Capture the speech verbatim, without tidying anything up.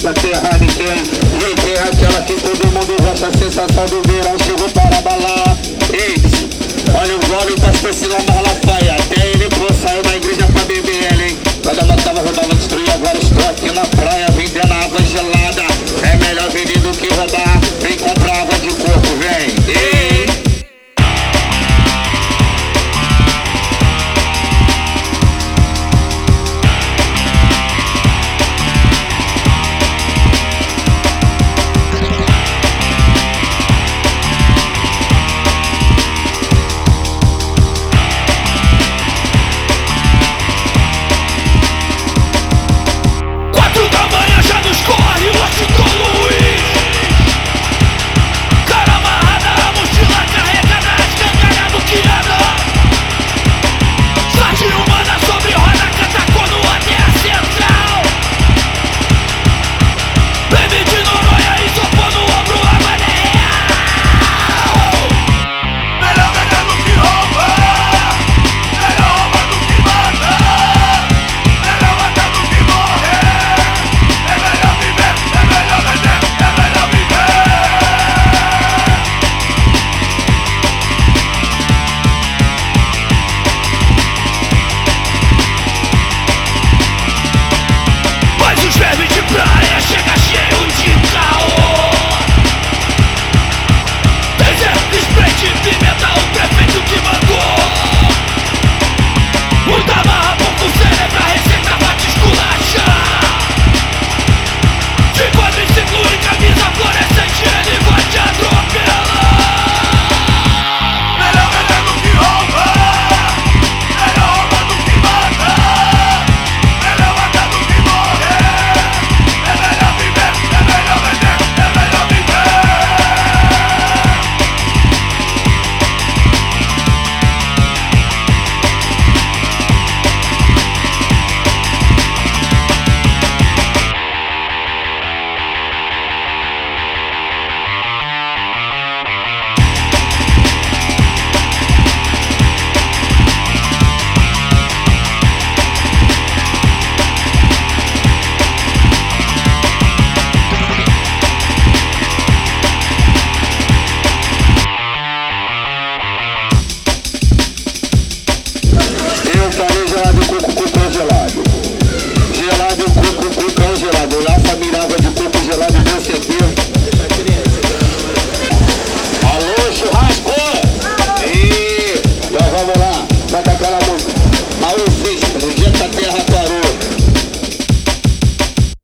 essa terra ninguém. Vem terra aquela que todo mundo gosta, a sensação do verão chegou para balar. Ei, olha o gole, tá especial na Malafaia. Até ele pô, saiu da igreja pra beber ela, hein. Cada matava, rodava, destruía vários.